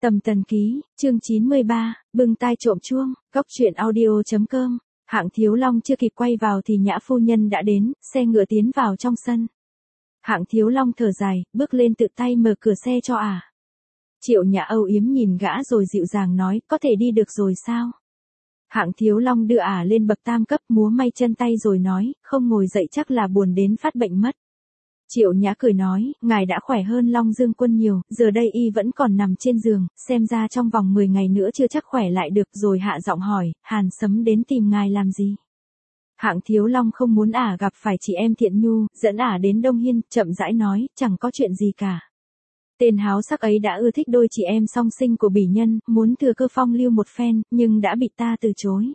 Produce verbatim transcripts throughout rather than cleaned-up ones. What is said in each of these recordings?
Tầm Tần Ký, chương chín mươi ba, bưng tai trộm chuông, góc truyện audio chấm com. Hạng Thiếu Long chưa kịp quay vào thì Nhã phu nhân đã đến, xe ngựa tiến vào trong sân. Hạng Thiếu Long thở dài, bước lên tự tay mở cửa xe cho ả. À. Triệu Nhã âu yếm nhìn gã rồi dịu dàng nói, có thể đi được rồi sao? Hạng Thiếu Long đưa ả à lên bậc tam cấp, múa may chân tay rồi nói, không ngồi dậy chắc là buồn đến phát bệnh mất. Triệu Nhã cười nói, ngài đã khỏe hơn Long Dương Quân nhiều, giờ đây y vẫn còn nằm trên giường, xem ra trong vòng mười ngày nữa chưa chắc khỏe lại được, rồi hạ giọng hỏi, Hàn Sấm đến tìm ngài làm gì? Hạng Thiếu Long không muốn ả gặp phải chị em Thiện Nhu, dẫn ả đến Đông Hiên, chậm rãi nói, chẳng có chuyện gì cả. Tên háo sắc ấy đã ưa thích đôi chị em song sinh của bỉ nhân, muốn thừa cơ phong lưu một phen, nhưng đã bị ta từ chối.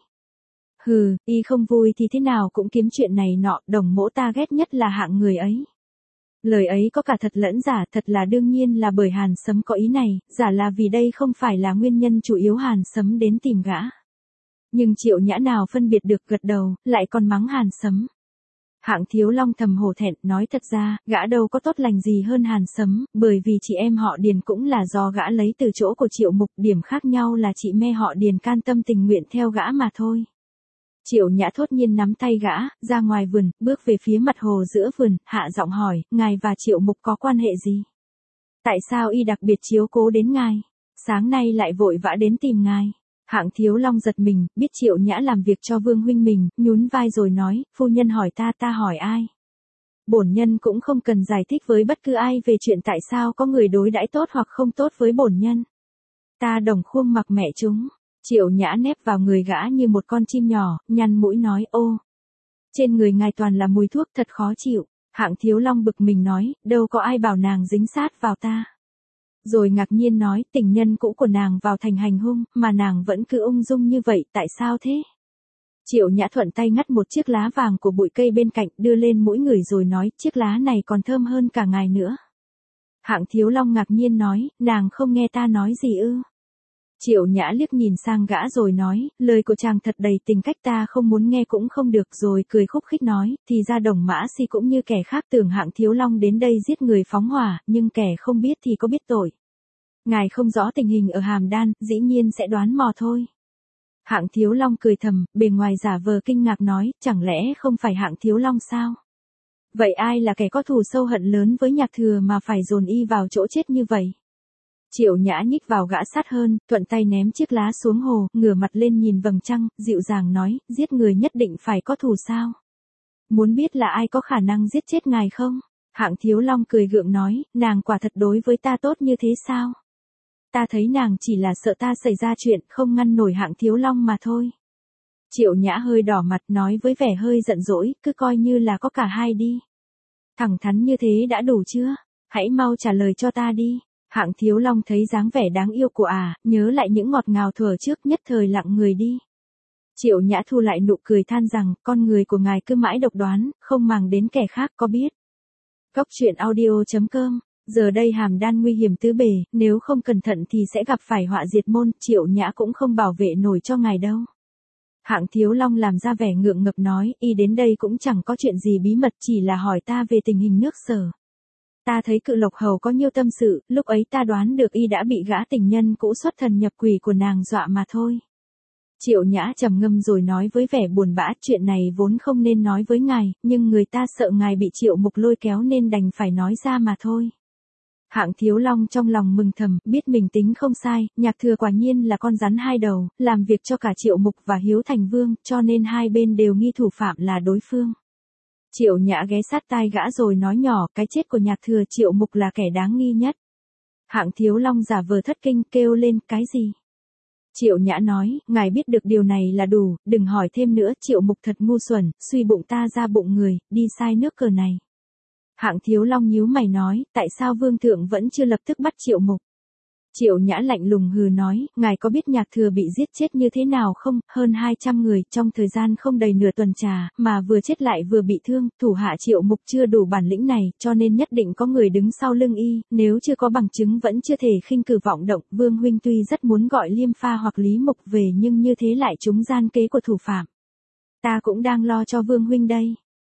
Hừ, y không vui thì thế nào cũng kiếm chuyện này nọ, đồng mỗ ta ghét nhất là hạng người ấy. Lời ấy có cả thật lẫn giả, thật là đương nhiên là bởi Hàn Sấm có ý này, giả là vì đây không phải là nguyên nhân chủ yếu Hàn Sấm đến tìm gã. Nhưng Triệu Nhã nào phân biệt được, gật đầu, lại còn mắng Hàn Sấm. Hạng Thiếu Long thầm hổ thẹn, nói thật ra, gã đâu có tốt lành gì hơn Hàn Sấm, bởi vì chị em họ Điền cũng là do gã lấy từ chỗ của Triệu Mục, điểm khác nhau là chị me họ Điền can tâm tình nguyện theo gã mà thôi. Triệu Nhã thốt nhiên nắm tay gã, ra ngoài vườn, bước về phía mặt hồ giữa vườn, hạ giọng hỏi, ngài và Triệu Mục có quan hệ gì? Tại sao y đặc biệt chiếu cố đến ngài? Sáng nay lại vội vã đến tìm ngài. Hạng Thiếu Long giật mình, biết Triệu Nhã làm việc cho Vương huynh mình, nhún vai rồi nói, phu nhân hỏi ta, ta hỏi ai? Bổn nhân cũng không cần giải thích với bất cứ ai về chuyện tại sao có người đối đãi tốt hoặc không tốt với bổn nhân. Ta đồng khuông mặc mẹ chúng. Triệu Nhã nép vào người gã như một con chim nhỏ, nhăn mũi nói, ô. Trên người ngài toàn là mùi thuốc, thật khó chịu. Hạng Thiếu Long bực mình nói, đâu có ai bảo nàng dính sát vào ta. Rồi ngạc nhiên nói, tình nhân cũ của nàng vào thành hành hung, mà nàng vẫn cứ ung dung như vậy, tại sao thế? Triệu Nhã thuận tay ngắt một chiếc lá vàng của bụi cây bên cạnh, đưa lên mũi người rồi nói, chiếc lá này còn thơm hơn cả ngài nữa. Hạng Thiếu Long ngạc nhiên nói, nàng không nghe ta nói gì ư? Triệu Nhã liếc nhìn sang gã rồi nói, lời của chàng thật đầy tình cách, ta không muốn nghe cũng không được, rồi cười khúc khích nói, thì ra Đồng Mã Si cũng như kẻ khác tưởng Hạng Thiếu Long đến đây giết người phóng hỏa, nhưng kẻ không biết thì có biết tội. Ngài không rõ tình hình ở Hàm Đan, dĩ nhiên sẽ đoán mò thôi. Hạng Thiếu Long cười thầm, bề ngoài giả vờ kinh ngạc nói, chẳng lẽ không phải Hạng Thiếu Long sao? Vậy ai là kẻ có thù sâu hận lớn với Nhạc Thừa mà phải dồn y vào chỗ chết như vậy? Triệu Nhã nhích vào gã sát hơn, thuận tay ném chiếc lá xuống hồ, ngửa mặt lên nhìn vầng trăng, dịu dàng nói, giết người nhất định phải có thù sao? Muốn biết là ai có khả năng giết chết ngài không? Hạng Thiếu Long cười gượng nói, nàng quả thật đối với ta tốt như thế sao? Ta thấy nàng chỉ là sợ ta xảy ra chuyện, không ngăn nổi Hạng Thiếu Long mà thôi. Triệu Nhã hơi đỏ mặt nói với vẻ hơi giận dỗi, cứ coi như là có cả hai đi. Thẳng thắn như thế đã đủ chưa? Hãy mau trả lời cho ta đi. Hạng Thiếu Long thấy dáng vẻ đáng yêu của ả, à, nhớ lại những ngọt ngào thuở trước, nhất thời lặng người đi. Triệu Nhã thu lại nụ cười than rằng, con người của ngài cứ mãi độc đoán, không màng đến kẻ khác có biết. Góc truyện audio chấm com, giờ đây Hàm Đan nguy hiểm tứ bề, nếu không cẩn thận thì sẽ gặp phải họa diệt môn, Triệu Nhã cũng không bảo vệ nổi cho ngài đâu. Hạng Thiếu Long làm ra vẻ ngượng ngập nói, y đến đây cũng chẳng có chuyện gì bí mật, chỉ là hỏi ta về tình hình nước Sở. Ta thấy Cự Lộc Hầu có nhiều tâm sự, lúc ấy ta đoán được y đã bị gã tình nhân cũ xuất thần nhập quỷ của nàng dọa mà thôi. Triệu Nhã trầm ngâm rồi nói với vẻ buồn bã, chuyện này vốn không nên nói với ngài, nhưng người ta sợ ngài bị Triệu Mục lôi kéo nên đành phải nói ra mà thôi. Hạng Thiếu Long trong lòng mừng thầm, biết mình tính không sai, Nhạc Thừa quả nhiên là con rắn hai đầu, làm việc cho cả Triệu Mục và Hiếu Thành Vương, cho nên hai bên đều nghi thủ phạm là đối phương. Triệu Nhã ghé sát tai gã rồi nói nhỏ, cái chết của Nhạc Thừa, Triệu Mục là kẻ đáng nghi nhất. Hạng Thiếu Long giả vờ thất kinh, kêu lên, cái gì? Triệu Nhã nói, ngài biết được điều này là đủ, đừng hỏi thêm nữa, Triệu Mục thật ngu xuẩn, suy bụng ta ra bụng người, đi sai nước cờ này. Hạng Thiếu Long nhíu mày nói, tại sao Vương Thượng vẫn chưa lập tức bắt Triệu Mục? Triệu Nhã lạnh lùng hừ nói, ngài có biết Nhạc Thừa bị giết chết như thế nào không? Hơn hai trăm người, trong thời gian không đầy nửa tuần trà, mà vừa chết lại vừa bị thương, thủ hạ Triệu Mục chưa đủ bản lĩnh này, cho nên nhất định có người đứng sau lưng y, nếu chưa có bằng chứng vẫn chưa thể khinh cử vọng động. Vương huynh tuy rất muốn gọi Liêm Pha hoặc Lý Mục về nhưng như thế lại trúng gian kế của thủ phạm. Ta cũng đang lo cho Vương huynh đây.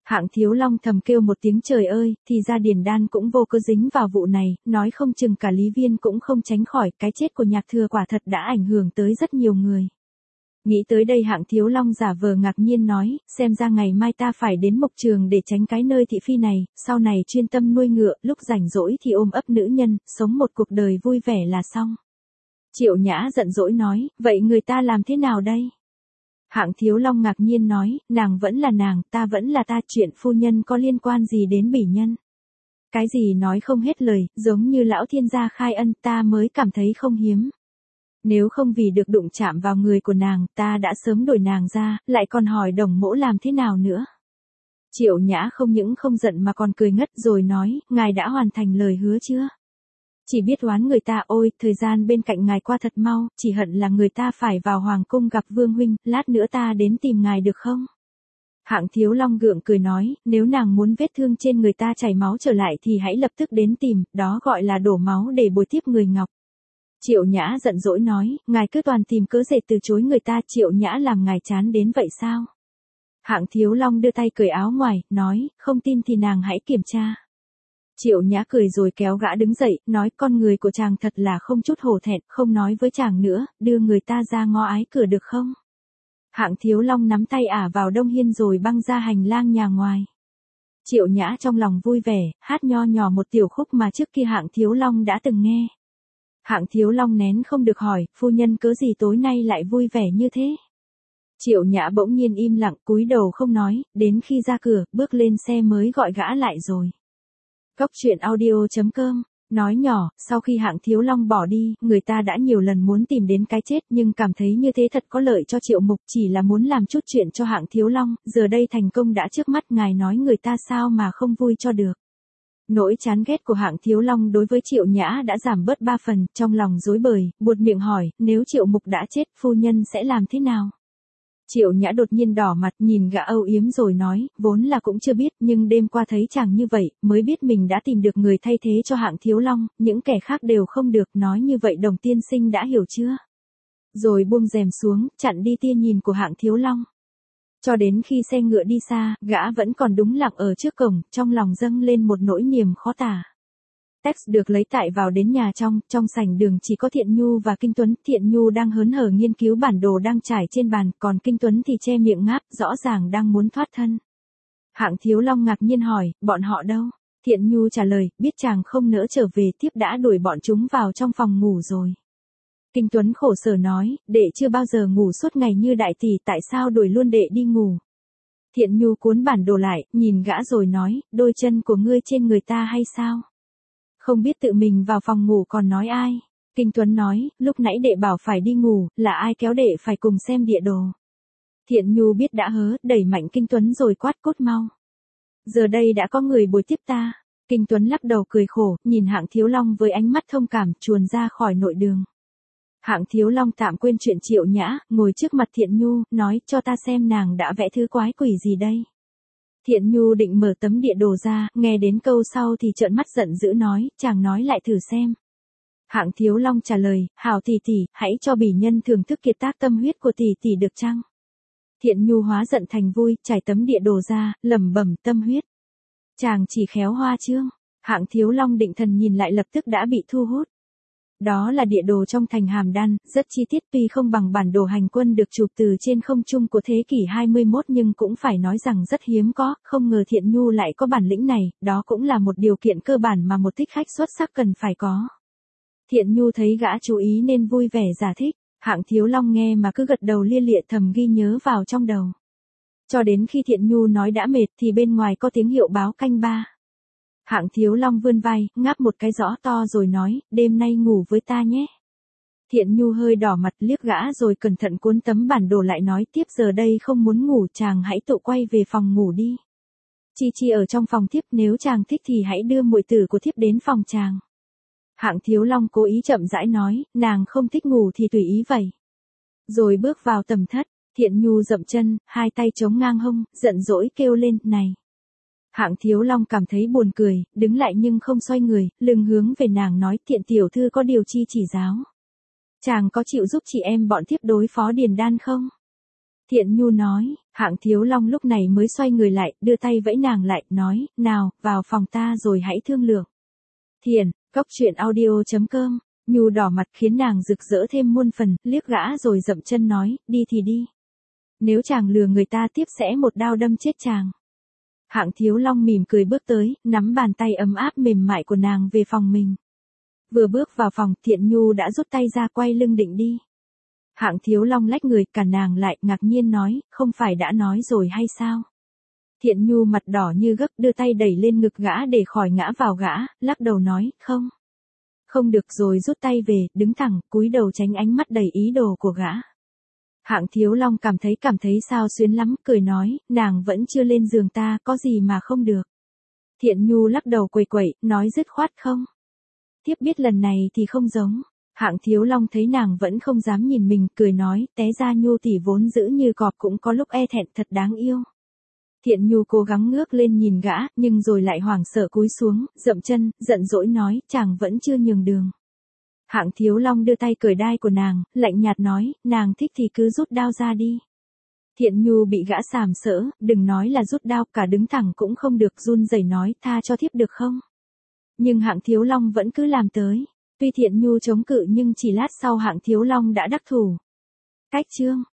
Hạng Thiếu Long thầm kêu một tiếng trời ơi, thì ra Điền Đan cũng vô cơ dính vào vụ này, nói không chừng cả Lý Viên cũng không tránh khỏi, cái chết của Nhạc Thừa quả thật đã ảnh hưởng tới rất nhiều người. Nghĩ tới đây Hạng Thiếu Long giả vờ ngạc nhiên nói, xem ra ngày mai ta phải đến Mộc Trường để tránh cái nơi thị phi này, sau này chuyên tâm nuôi ngựa, lúc rảnh rỗi thì ôm ấp nữ nhân, sống một cuộc đời vui vẻ là xong. Triệu Nhã giận dỗi nói, vậy người ta làm thế nào đây? Hạng Thiếu Long ngạc nhiên nói, nàng vẫn là nàng, ta vẫn là ta, chuyện phu nhân có liên quan gì đến bỉ nhân? Cái gì nói không hết lời, giống như lão thiên gia khai ân, ta mới cảm thấy không hiếm. Nếu không vì được đụng chạm vào người của nàng, ta đã sớm đuổi nàng ra, lại còn hỏi Đồng Mỗ làm thế nào nữa. Triệu Nhã không những không giận mà còn cười ngất rồi nói, ngài đã hoàn thành lời hứa chưa? Chỉ biết oán người ta, ôi, thời gian bên cạnh ngài qua thật mau, chỉ hận là người ta phải vào hoàng cung gặp Vương huynh, lát nữa ta đến tìm ngài được không? Hạng Thiếu Long gượng cười nói, nếu nàng muốn vết thương trên người ta chảy máu trở lại thì hãy lập tức đến tìm, đó gọi là đổ máu để bồi tiếp người ngọc. Triệu Nhã giận dỗi nói, ngài cứ toàn tìm cớ để từ chối người ta, Triệu Nhã làm ngài chán đến vậy sao? Hạng Thiếu Long đưa tay cởi áo ngoài, nói, không tin thì nàng hãy kiểm tra. Triệu Nhã cười rồi kéo gã đứng dậy, nói con người của chàng thật là không chút hổ thẹn, không nói với chàng nữa, đưa người ta ra ngõ ái cửa được không? Hạng Thiếu Long nắm tay ả vào Đông Hiên rồi băng ra hành lang nhà ngoài. Triệu Nhã trong lòng vui vẻ, hát nho nhỏ một tiểu khúc mà trước kia Hạng Thiếu Long đã từng nghe. Hạng Thiếu Long nén không được hỏi, phu nhân cớ gì tối nay lại vui vẻ như thế? Triệu Nhã bỗng nhiên im lặng, cúi đầu không nói, đến khi ra cửa, bước lên xe mới gọi gã lại rồi. Góc truyện audio chấm com, nói nhỏ, sau khi Hạng Thiếu Long bỏ đi, người ta đã nhiều lần muốn tìm đến cái chết nhưng cảm thấy như thế thật có lợi cho Triệu Mục, chỉ là muốn làm chút chuyện cho Hạng Thiếu Long, giờ đây thành công đã trước mắt, ngài nói người ta sao mà không vui cho được. Nỗi chán ghét của Hạng Thiếu Long đối với Triệu Nhã đã giảm bớt ba phần, trong lòng rối bời, buột miệng hỏi, nếu Triệu Mục đã chết, phu nhân sẽ làm thế nào? Triệu Nhã đột nhiên đỏ mặt nhìn gã âu yếm rồi nói, vốn là cũng chưa biết, nhưng đêm qua thấy chàng như vậy, mới biết mình đã tìm được người thay thế cho Hạng Thiếu Long, những kẻ khác đều không được, nói như vậy Đồng tiên sinh đã hiểu chưa? Rồi buông rèm xuống, chặn đi tia nhìn của Hạng Thiếu Long. Cho đến khi xe ngựa đi xa, gã vẫn còn đúng lặng ở trước cổng, trong lòng dâng lên một nỗi niềm khó tả. Text được lấy tại vào đến nhà trong, trong sảnh đường chỉ có Thiện Nhu và Kinh Tuấn, Thiện Nhu đang hớn hở nghiên cứu bản đồ đang trải trên bàn, còn Kinh Tuấn thì che miệng ngáp, rõ ràng đang muốn thoát thân. Hạng Thiếu Long ngạc nhiên hỏi, bọn họ đâu? Thiện Nhu trả lời, biết chàng không nỡ trở về tiếp đã đuổi bọn chúng vào trong phòng ngủ rồi. Kinh Tuấn khổ sở nói, đệ chưa bao giờ ngủ suốt ngày như đại tỷ, tại sao đuổi luôn đệ đi ngủ? Thiện Nhu cuốn bản đồ lại, nhìn gã rồi nói, đôi chân của ngươi trên người ta hay sao? Không biết tự mình vào phòng ngủ còn nói ai? Kinh Tuấn nói, lúc nãy đệ bảo phải đi ngủ, là ai kéo đệ phải cùng xem địa đồ? Thiện Nhu biết đã hớ, đẩy mạnh Kinh Tuấn rồi quát cút mau. Giờ đây đã có người bồi tiếp ta. Kinh Tuấn lắc đầu cười khổ, nhìn Hạng Thiếu Long với ánh mắt thông cảm, chuồn ra khỏi nội đường. Hạng Thiếu Long tạm quên chuyện Triệu Nhã, ngồi trước mặt Thiện Nhu, nói, cho ta xem nàng đã vẽ thứ quái quỷ gì đây. Thiện Nhu định mở tấm địa đồ ra, nghe đến câu sau thì trợn mắt giận dữ nói, chàng nói lại thử xem. Hạng Thiếu Long trả lời, hảo tỷ tỷ, hãy cho bỉ nhân thưởng thức kiệt tác tâm huyết của tỷ tỷ được chăng? Thiện Nhu hóa giận thành vui, trải tấm địa đồ ra, lẩm bẩm, tâm huyết. Chàng chỉ khéo hoa trương. Hạng Thiếu Long định thần nhìn lại lập tức đã bị thu hút. Đó là địa đồ trong thành Hàm Đan, rất chi tiết, tuy không bằng bản đồ hành quân được chụp từ trên không trung của thế kỷ hai mươi mốt nhưng cũng phải nói rằng rất hiếm có, không ngờ Thiện Nhu lại có bản lĩnh này, đó cũng là một điều kiện cơ bản mà một thích khách xuất sắc cần phải có. Thiện Nhu thấy gã chú ý nên vui vẻ giải thích, Hạng Thiếu Long nghe mà cứ gật đầu lia lịa thầm ghi nhớ vào trong đầu. Cho đến khi Thiện Nhu nói đã mệt thì bên ngoài có tiếng hiệu báo canh ba. Hạng Thiếu Long vươn vai, ngáp một cái rõ to rồi nói, đêm nay ngủ với ta nhé. Thiện Nhu hơi đỏ mặt liếc gã rồi cẩn thận cuốn tấm bản đồ lại nói tiếp, giờ đây không muốn ngủ, chàng hãy tự quay về phòng ngủ đi. Chi Chi ở trong phòng thiếp, nếu chàng thích thì hãy đưa muội tử của thiếp đến phòng chàng. Hạng Thiếu Long cố ý chậm rãi nói, nàng không thích ngủ thì tùy ý vậy. Rồi bước vào tầm thất, Thiện Nhu dậm chân, hai tay chống ngang hông, giận dỗi kêu lên, này. Hạng Thiếu Long cảm thấy buồn cười, đứng lại nhưng không xoay người, lưng hướng về nàng nói, Thiện tiểu thư có điều chi chỉ giáo. Chàng có chịu giúp chị em bọn thiếp đối phó Điền Đan không? Thiện Nhu nói, Hạng Thiếu Long lúc này mới xoay người lại, đưa tay vẫy nàng lại, nói, nào, vào phòng ta rồi hãy thương lượng. Thiền, góc truyện audio.com, Nhu đỏ mặt khiến nàng rực rỡ thêm muôn phần, liếc gã rồi dậm chân nói, đi thì đi. Nếu chàng lừa người ta tiếp sẽ một đao đâm chết chàng. Hạng Thiếu Long mỉm cười bước tới, nắm bàn tay ấm áp mềm mại của nàng về phòng mình. Vừa bước vào phòng, Thiện Nhu đã rút tay ra quay lưng định đi. Hạng Thiếu Long lách người cản nàng lại, ngạc nhiên nói, không phải đã nói rồi hay sao? Thiện Nhu mặt đỏ như gấc đưa tay đẩy lên ngực gã để khỏi ngã vào gã, lắc đầu nói, không. Không được rồi rút tay về, đứng thẳng, cúi đầu tránh ánh mắt đầy ý đồ của gã. Hạng Thiếu Long cảm thấy cảm thấy sao xuyến lắm, cười nói, nàng vẫn chưa lên giường ta, có gì mà không được. Thiện Nhu lắc đầu quẩy quẩy, nói dứt khoát không. Tiếp biết lần này thì không giống. Hạng Thiếu Long thấy nàng vẫn không dám nhìn mình, cười nói, té ra Nhu tỷ vốn dữ như cọp cũng có lúc e thẹn thật đáng yêu. Thiện Nhu cố gắng ngước lên nhìn gã, nhưng rồi lại hoảng sợ cúi xuống, dậm chân, giận dỗi nói, chàng vẫn chưa nhường đường. Hạng Thiếu Long đưa tay cởi đai của nàng, lạnh nhạt nói, nàng thích thì cứ rút đao ra đi. Thiện Nhu bị gã sàm sỡ, đừng nói là rút đao, cả đứng thẳng cũng không được, run rẩy nói, tha cho thiếp được không? Nhưng Hạng Thiếu Long vẫn cứ làm tới. Tuy Thiện Nhu chống cự nhưng chỉ lát sau Hạng Thiếu Long đã đắc thủ. Cách chương